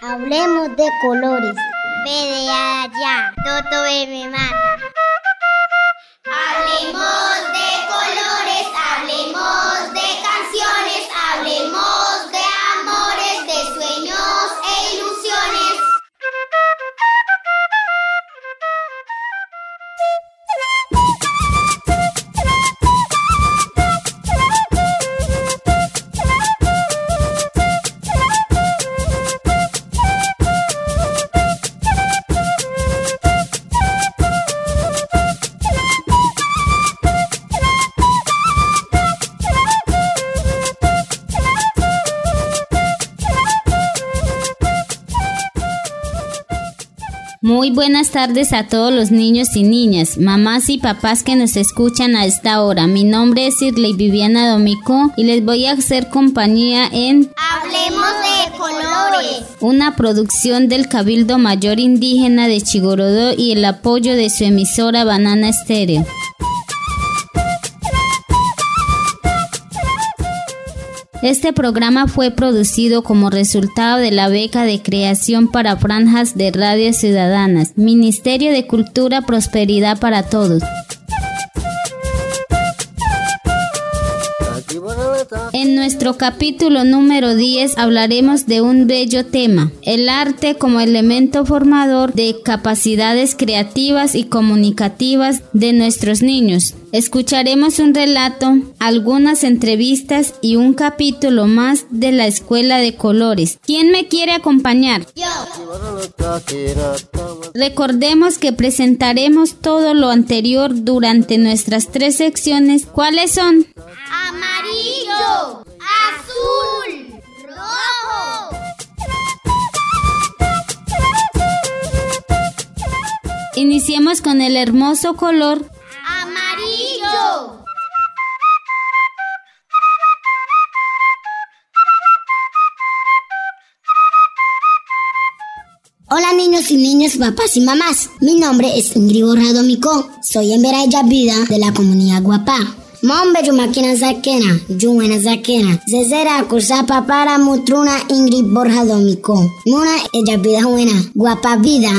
Hablemos de colores. Ve de allá, Toto me mata. Hablemos de colores, hablemos de canciones, hablemos de amores, de sueños e ilusiones. Muy buenas tardes a todos los niños y niñas, mamás y papás que nos escuchan a esta hora. Mi nombre es Irley Viviana Domicó y les voy a hacer compañía en Hablemos de colores, una producción del Cabildo Mayor Indígena de Chigorodó y el apoyo de su emisora Banana Estéreo. Este programa fue producido como resultado de la beca de creación para franjas de radio ciudadanas, Ministerio de Cultura, Prosperidad para Todos. En nuestro capítulo número 10 hablaremos de un bello tema, el arte como elemento formador de capacidades creativas y comunicativas de nuestros niños. Escucharemos un relato, algunas entrevistas y un capítulo más de la Escuela de Colores. ¿Quién me quiere acompañar? yo. Recordemos que presentaremos todo lo anterior durante nuestras 3 secciones. ¿Cuáles son? Amarillo, azul, rojo. Iniciemos con el hermoso color Amarillo. Hola niños y niñas, papás y mamás. Mi nombre es Ingrid Borrado Micó. Soy embera y vida de la comunidad Guapá. Mombe yumakina zakena, yuwena zakena. Zezera kursa papara mutruna Ingrid Borrado Micó. Muna ella vida buena, Guapá vida.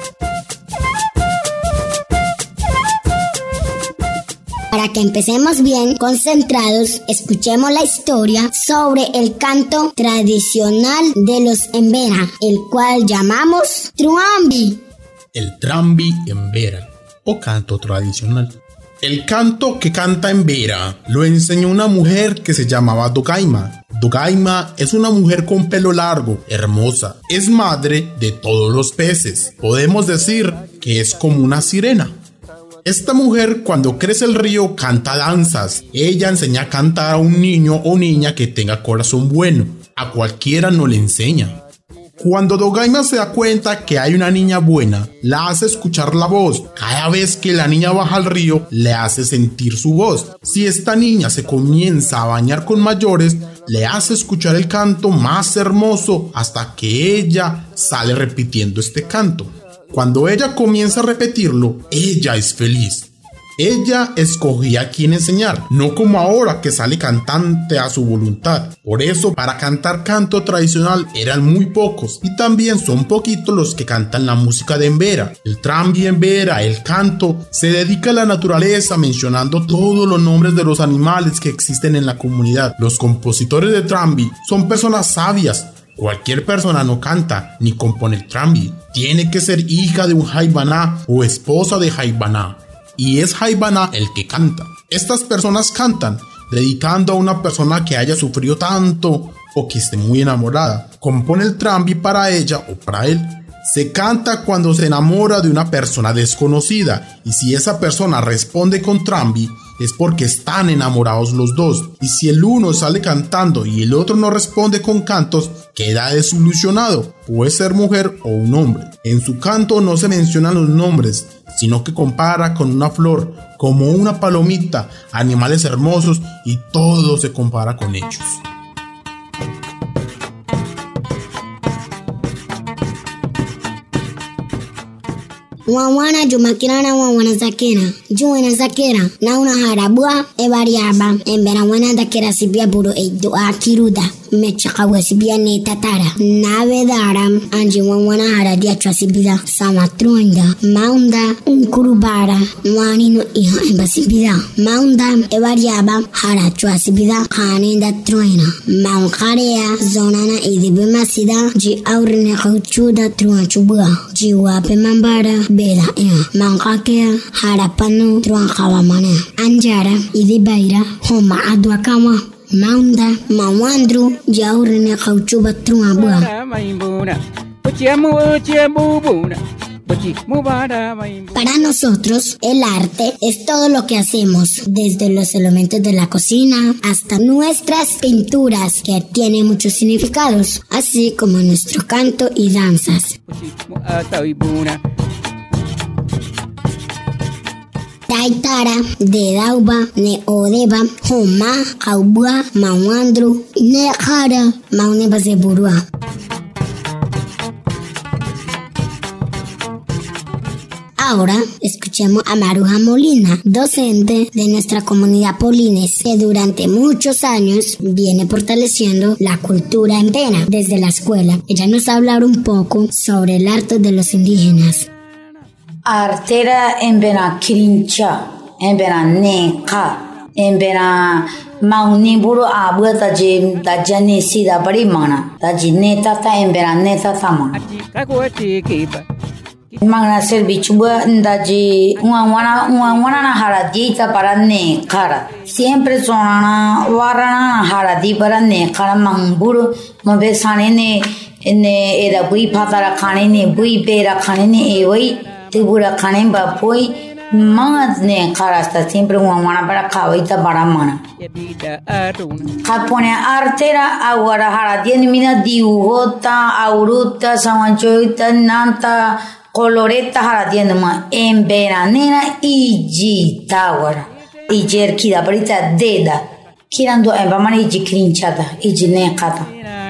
Para que empecemos bien, concentrados, escuchemos la historia sobre el canto tradicional de los embera, el cual llamamos Truambi. El Trambi Embera, o canto tradicional. El canto que canta Embera lo enseñó una mujer que se llamaba Dogaima. Dogaima es una mujer con pelo largo, hermosa. Es madre de todos los peces. Podemos decir que es como una sirena. Esta mujer, cuando crece el río, canta danzas. Ella enseña a cantar a un niño o niña que tenga corazón bueno. A cualquiera no le enseña. Cuando Dogaima se da cuenta que hay una niña buena, la hace escuchar la voz. Cada vez que la niña baja al río, le hace sentir su voz. Si esta niña se comienza a bañar con mayores, le hace escuchar el canto más hermoso hasta que ella sale repitiendo este canto. Cuando ella comienza a repetirlo, ella es feliz. Ella escogía a quién enseñar, no como ahora que sale cantante a su voluntad. Por eso, para cantar canto tradicional eran muy pocos, y también son poquitos los que cantan la música de Embera. El Trambi Embera, el canto, se dedica a la naturaleza mencionando todos los nombres de los animales que existen en la comunidad. Los compositores de Trambi son personas sabias. Cualquier persona no canta ni compone el Trambi. Tiene que ser hija de un Jaibaná o esposa de Jaibaná. Y es Jaibaná el que canta. Estas personas cantan dedicando a una persona que haya sufrido tanto o que esté muy enamorada. Compone el Trambi para ella o para él. Se canta cuando se enamora de una persona desconocida. Y si esa persona responde con Trambi, es porque están enamorados los dos. Y si el uno sale cantando y el otro no responde con cantos, queda desilusionado. Puede ser mujer o un hombre. En su canto no se mencionan los nombres, sino que compara con una flor, como una palomita, animales hermosos, y todo se compara con ellos. Wawana jumakirana wawana zakena. Juena zakera. Na una harabua e variaba. Embera wana dakera sibia buru e doa kiruda. Mechakawa sibia ne tatara. Nave daram. Anji wawana haradia chasibida. Samatronda. Maunda unkurubara. Wani no iha embasibida. Maunda e variaba. Hara chasibida. Kanenda troina. Maunkarea. Zonana idibe masida. Ji aurine kauchuda truan chubua. Ji wape mambara. Bela ea. Mankakea. Harapano truan kawamane. Anjara idibaira. Homa adwakawa. Maunda, mawandru, jaurine kauchuba truabua. Para nosotros, el arte es todo lo que hacemos, desde los elementos de la cocina hasta nuestras pinturas, que tienen muchos significados, así como nuestro canto y danzas. Taitara, de dauba, ne odeba, homa, kaubua, mawandru, ne jara, mauneba zeburua. Ahora escuchemos a Maruja Molina, docente de nuestra comunidad Polines, que durante muchos años viene fortaleciendo la cultura en pena desde la escuela. Ella nos va a hablar un poco sobre el arte de los indígenas. Artera embera kirincha, embera neka, embera mauniburu abu da jani sida bari mana, da jineta ta embera neta tama. Magna servichua ndaji uanwana na haradi ta para nekara. Siempre sonana warana haradi para nekara mamburu mabe sane ne era bui patara khane ne bui bera khane ne ewai tibura khane ba poi mangat ne karasta siempre uanwana para kawaita para mana. Japone artera agora haradi ne mina diujota auruta samanchoita nanta coloreta haradiendo ma en veranera y tawara y jerkida parita deda kirando en bamana y krinchada y nekata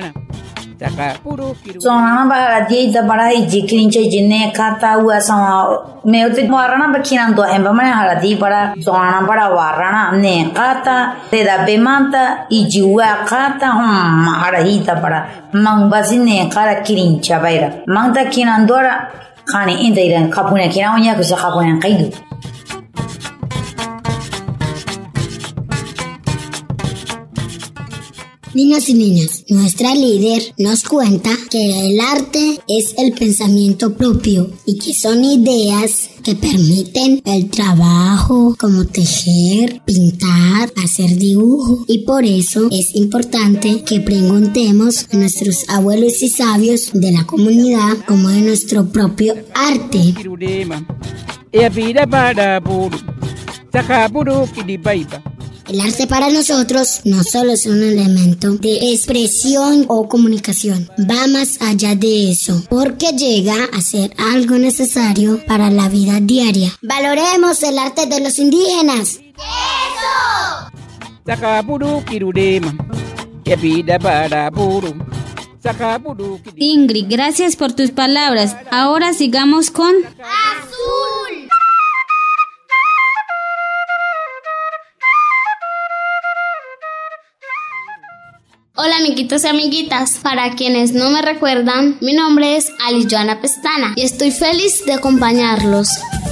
sonana baradita para y krincha y nekata uasa meote warana ba kirando en bamana haradi para sonana para warana nekata deda bemanta y juakata harahita para mangbasi nekara krincha baira manta kinandora Kani inda iran kapuna kina onya kusa kapuna kaidu. Niños y niñas, nuestra líder nos cuenta que el arte es el pensamiento propio y que son ideas que permiten el trabajo como tejer, pintar, hacer dibujo, y por eso es importante que preguntemos a nuestros abuelos y sabios de la comunidad cómo es nuestro propio arte. El arte para nosotros no solo es un elemento de expresión o comunicación, va más allá de eso, porque llega a ser algo necesario para la vida diaria. Valoremos el arte de los indígenas. Ingrid, gracias por tus palabras. Ahora sigamos con Azul. Hola amiguitos y amiguitas, para quienes no me recuerdan, mi nombre es Alice Joana Pestana y estoy feliz de acompañarlos.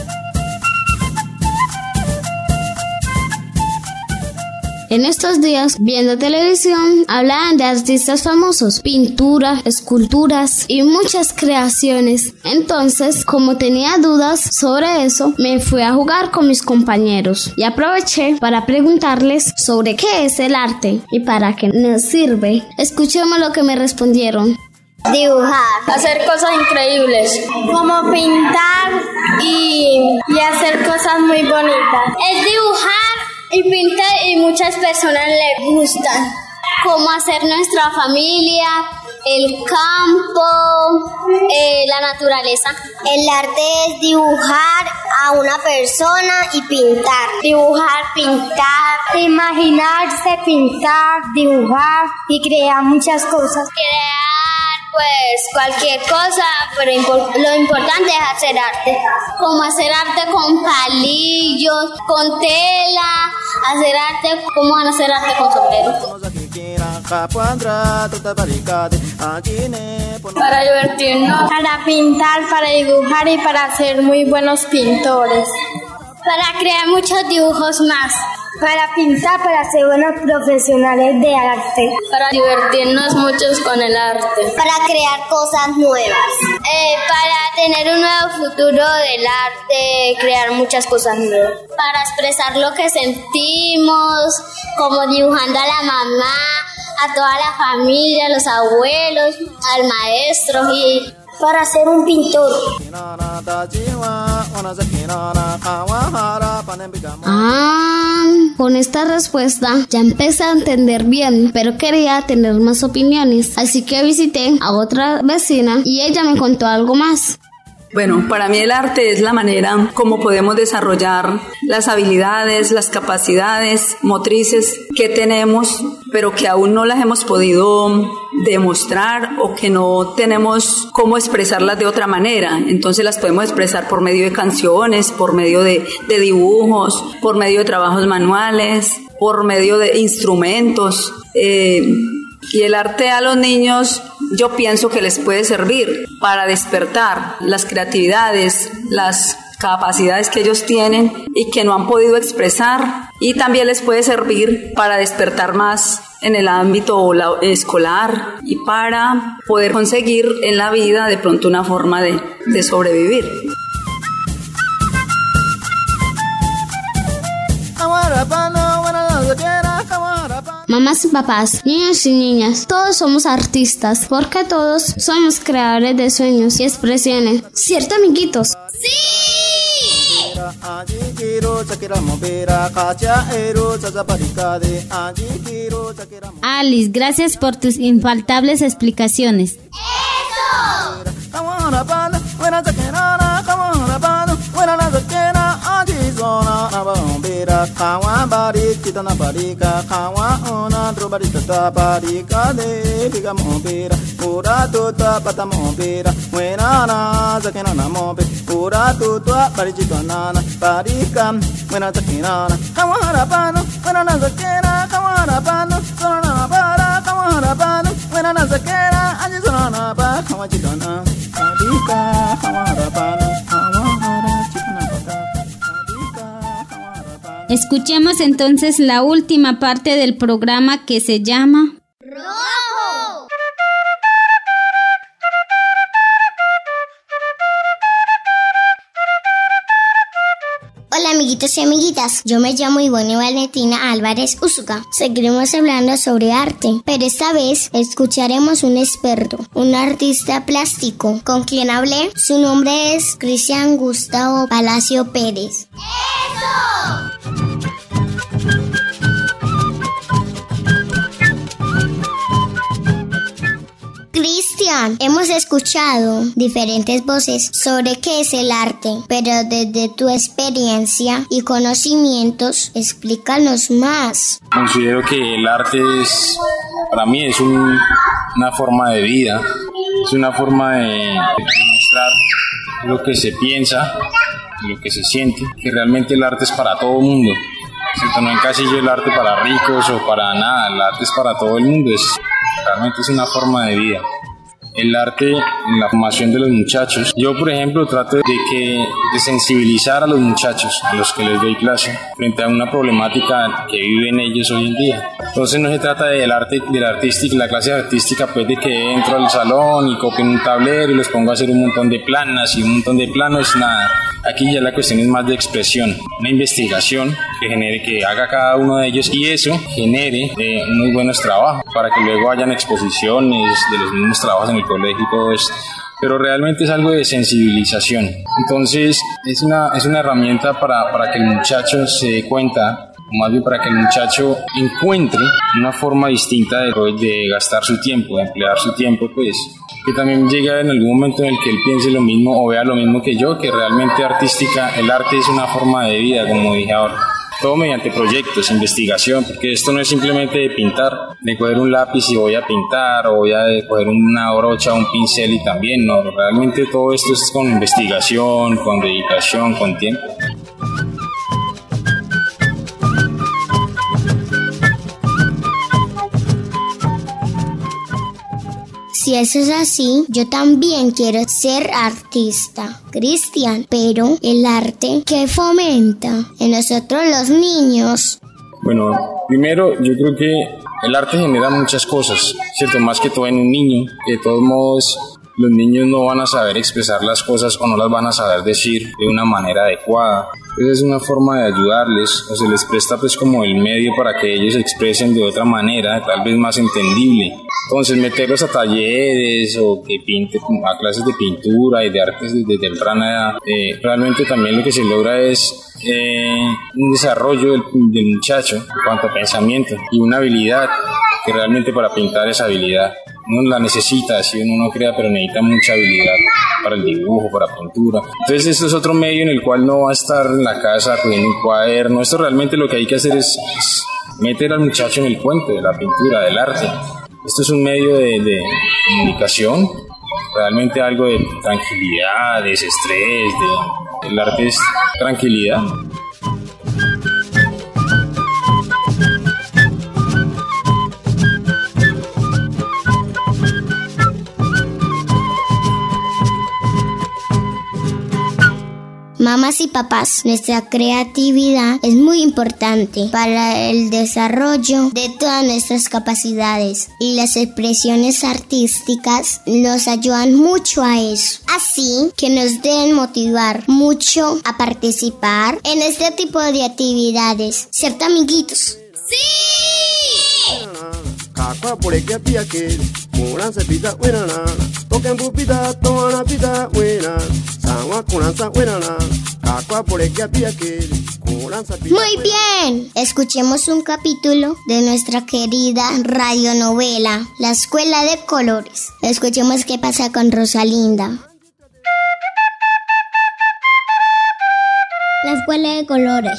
En estos días, viendo televisión, hablaban de artistas famosos, pinturas, esculturas y muchas creaciones. Entonces, como tenía dudas sobre eso, me fui a jugar con mis compañeros y aproveché para preguntarles sobre qué es el arte y para qué nos sirve. Escuchemos lo que me respondieron. Dibujar, hacer cosas increíbles, como pintar y hacer cosas muy bonitas. Es dibujar y pintar y muchas personas les gustan, como hacer nuestra familia, el campo, la naturaleza. El arte es dibujar a una persona y pintar. Dibujar, pintar, imaginarse, pintar, dibujar y crear muchas cosas. Crear, Pues cualquier cosa, pero lo importante es hacer arte. Como hacer arte con palillos, con tela, hacer arte, ¿cómo van a hacer arte con sombrero? Para divertirnos, para pintar, para dibujar y para ser muy buenos pintores. Para crear muchos dibujos más. Para pintar, para ser buenos profesionales de arte. Para divertirnos muchos con el arte. Para crear cosas nuevas. Para tener un nuevo futuro del arte, crear muchas cosas nuevas. Para expresar lo que sentimos, como dibujando a la mamá, a toda la familia, a los abuelos, al maestro y... Para ser un pintor. Con esta respuesta ya empecé a entender bien, pero quería tener más opiniones, así que visité a otra vecina y ella me contó algo más. Bueno, para mí el arte es la manera como podemos desarrollar las habilidades, las capacidades motrices que tenemos, pero que aún no las hemos podido demostrar o que no tenemos cómo expresarlas de otra manera. Entonces las podemos expresar por medio de canciones, por medio de dibujos, por medio de trabajos manuales, por medio de instrumentos. Y el arte a los niños, yo pienso que les puede servir para despertar las creatividades, las capacidades que ellos tienen y que no han podido expresar, y también les puede servir para despertar más en el ámbito escolar y para poder conseguir en la vida de pronto una forma de sobrevivir. Mamás y papás, niños y niñas, todos somos artistas, porque todos somos creadores de sueños y expresiones. ¿Cierto, amiguitos? ¡Sí! Alice, gracias por tus infaltables explicaciones. Escuchemos entonces la última parte del programa que se llama ¡Rojo! Hola amiguitos y amiguitas, yo me llamo Ivonne Valentina Álvarez Usuga. Seguiremos hablando sobre arte, pero esta vez escucharemos un experto, un artista plástico. ¿Con quien hablé? Su nombre es Cristian Gustavo Palacio Pérez. Cristian, hemos escuchado diferentes voces sobre qué es el arte, pero desde tu experiencia y conocimientos, explícanos más. Considero que el arte para mí es una forma de vida, es una forma de demostrar lo que se piensa, lo que se siente, que realmente el arte es para todo el mundo. ¿Cierto? No encasillo el arte para ricos o para nada, el arte es para todo el mundo, realmente es una forma de vida. El arte en la formación de los muchachos. Yo, por ejemplo, trato de sensibilizar a los muchachos, a los que les doy clase, frente a una problemática que viven ellos hoy en día. Entonces no se trata del arte, de la artística, la clase artística, pues de que entro al salón y copio un tablero y les pongo a hacer un montón de planas y un montón de planos, nada. Aquí ya la cuestión es más de expresión, una investigación que genere, que haga cada uno de ellos, y eso genere muy buenos trabajos para que luego hayan exposiciones de los mismos trabajos en el colegio y todo esto. Pero realmente es algo de sensibilización. Entonces es una herramienta para que el muchacho se dé cuenta, o más bien para que el muchacho encuentre una forma distinta de gastar su tiempo, de emplear su tiempo, pues que también llegue en algún momento en el que él piense lo mismo o vea lo mismo que yo, que realmente el arte es una forma de vida, como dije ahora. todo mediante proyectos, investigación, porque esto no es simplemente de pintar, de coger un lápiz y voy a pintar, o voy a coger una brocha, un pincel y también, no, realmente todo esto es con investigación, con dedicación, con tiempo. Si eso es así, yo también quiero ser artista, Cristian, pero el arte que fomenta en nosotros los niños. Bueno, primero yo creo que el arte genera muchas cosas, ¿cierto? Más que todo en un niño, que de todos modos los niños no van a saber expresar las cosas o no las van a saber decir de una manera adecuada. Entonces es una forma de ayudarles, o se les presta pues como el medio para que ellos se expresen de otra manera, tal vez más entendible. Entonces meterlos a talleres o que pinte a clases de pintura y de artes desde temprana edad, realmente también lo que se logra es un desarrollo del muchacho en cuanto a pensamiento y una habilidad que realmente para pintar esa habilidad uno la necesita, si uno no crea, pero necesita mucha habilidad para el dibujo, para la pintura. Entonces esto es otro medio en el cual no va a estar en la casa cogiendo un cuaderno. Esto realmente lo que hay que hacer es meter al muchacho en el cuento de la pintura, del arte. Esto es un medio de comunicación, realmente algo de tranquilidad, desestrés, el arte es tranquilidad. Mamás y papás, nuestra creatividad es muy importante para el desarrollo de todas nuestras capacidades y las expresiones artísticas nos ayudan mucho a eso. Así que nos deben motivar mucho a participar en este tipo de actividades, ¿cierto, amiguitos? ¡Sí! Muy bien, escuchemos un capítulo de nuestra querida radionovela La Escuela de Colores. Escuchemos qué pasa con Rosalinda. La Escuela de Colores.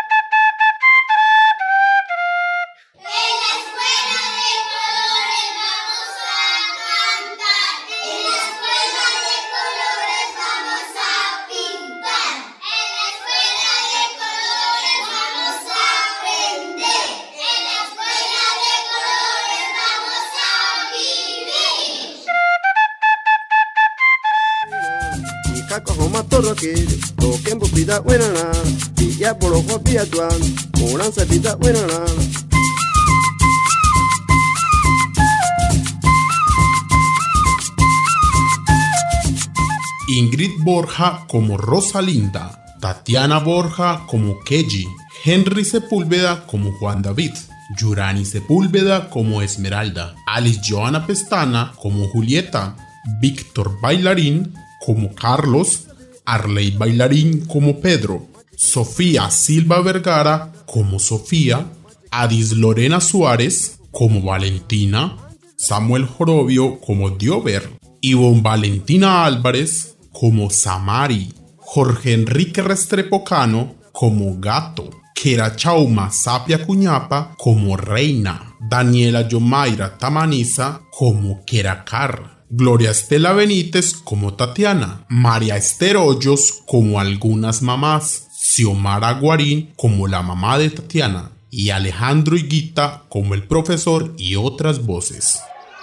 Ingrid Borja como Rosalinda, Tatiana Borja como Keji, Henry Sepúlveda como Juan David, Yurani Sepúlveda como Esmeralda, Alice Joana Pestana como Julieta, Víctor Bailarín como Carlos, Arley Bailarín como Pedro, Sofía Silva Vergara como Sofía, Adis Lorena Suárez como Valentina, Samuel Jorobio como Diover, Ivonne Valentina Álvarez como Samari, Jorge Enrique Restrepo Cano como Gato, Kera Chauma Sapia Cuñapa como Reina, Daniela Yomaira Tamaniza como Keracar, Gloria Estela Benítez como Tatiana, María Esther Hoyos como Algunas Mamás, Xiomara Guarín como la mamá de Tatiana y Alejandro Higuita como el profesor y otras voces.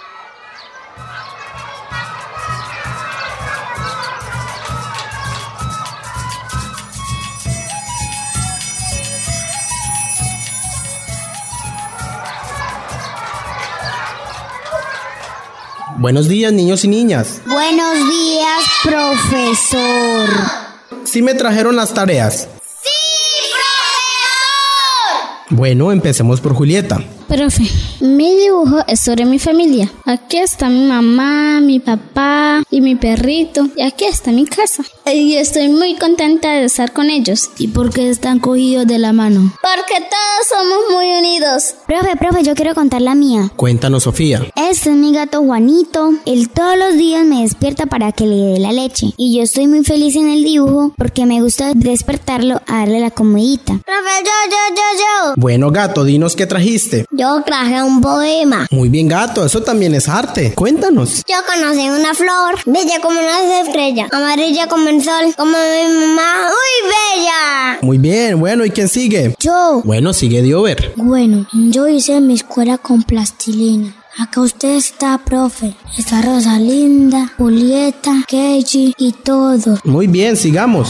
Buenos días, niños y niñas. Buenos días, profesor. ¿Sí me trajeron las tareas? ¡Sí, profesor! Bueno, empecemos por Julieta. Profe, mi dibujo es sobre mi familia. Aquí está mi mamá, mi papá y mi perrito. Y aquí está mi casa. Y estoy muy contenta de estar con ellos. ¿Y por qué están cogidos de la mano? Porque todos somos muy unidos. Profe, yo quiero contar la mía. Cuéntanos, Sofía. Este es mi gato Juanito. Él todos los días me despierta para que le dé la leche. Y yo estoy muy feliz en el dibujo porque me gusta despertarlo a darle la comidita. Profe, yo. Bueno, gato, dinos qué trajiste. Yo traje un poema. Muy bien, gato, eso también es arte. Cuéntanos. Yo conocí una flor, bella como una estrella, amarilla como el sol, como mi mamá, ¡uy, bella! Muy bien, bueno, ¿y quién sigue? Yo. Bueno, sigue Diover. Bueno, yo hice mi escuela con plastilina. Acá usted está, profe. Está Rosalinda, Julieta, Keiji y todo. Muy bien, sigamos.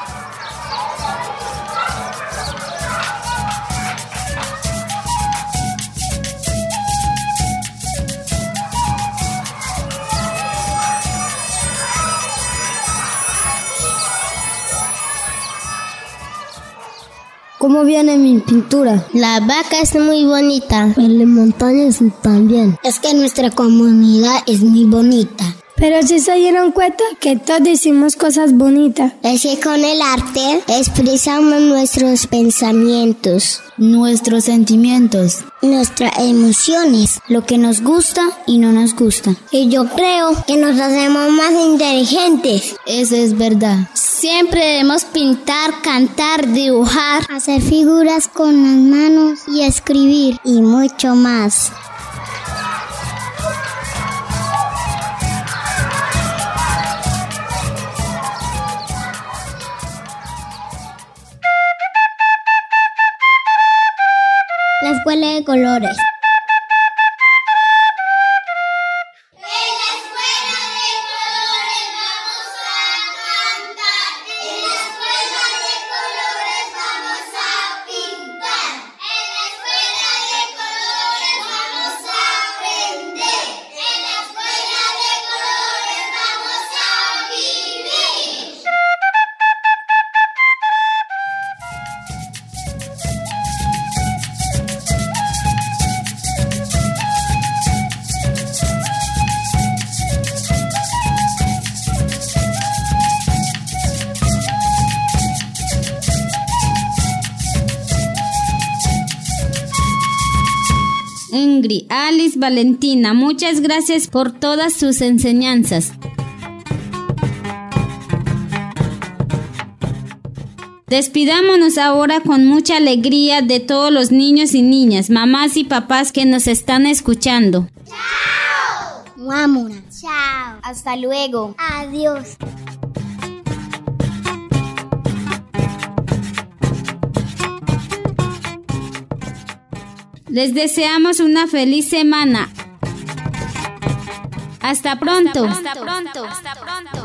¿Cómo viene mi pintura? La vaca es muy bonita. El de montañas también. Es que nuestra comunidad es muy bonita. Pero si se dieron cuenta que todos decimos cosas bonitas. Es que con el arte expresamos nuestros pensamientos, Nuestros sentimientos, nuestras emociones, lo que nos gusta y no nos gusta. y yo creo que nos hacemos más inteligentes. Eso es verdad. Siempre debemos pintar, cantar, dibujar. Hacer figuras con las manos y escribir y mucho más. La escuela de colores. Ingrid, Alice, Valentina, muchas gracias por todas sus enseñanzas. Despidámonos ahora con mucha alegría de todos los niños y niñas, mamás y papás que nos están escuchando. Vámonos. Chao. Hasta luego. Adiós. Les deseamos una feliz semana. Hasta pronto. Hasta pronto. Hasta pronto.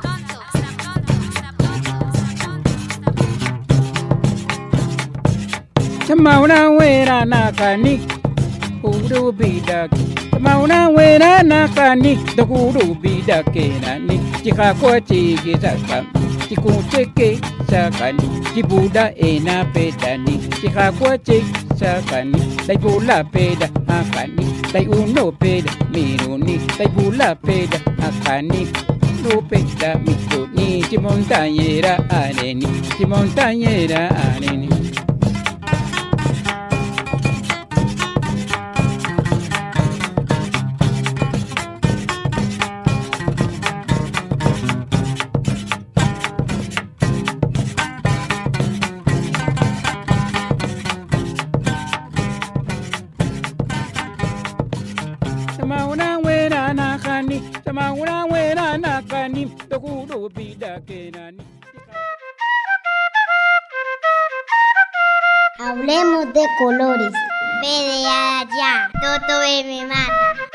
Mauna wera nakani uru bidak Mauna wera nakani dokuru bidakenani Chika kwa chigi sakam Chiku cheke sakani Chibuda ena pedani Chika kwa chigi sakani Dai bula peda akani Dai uno peda miruni Dai bula peda akani No peda mikuni Chimontañera aneni Chimontañera aneni Hablemos de colores. Ve de allá, Toto me mata.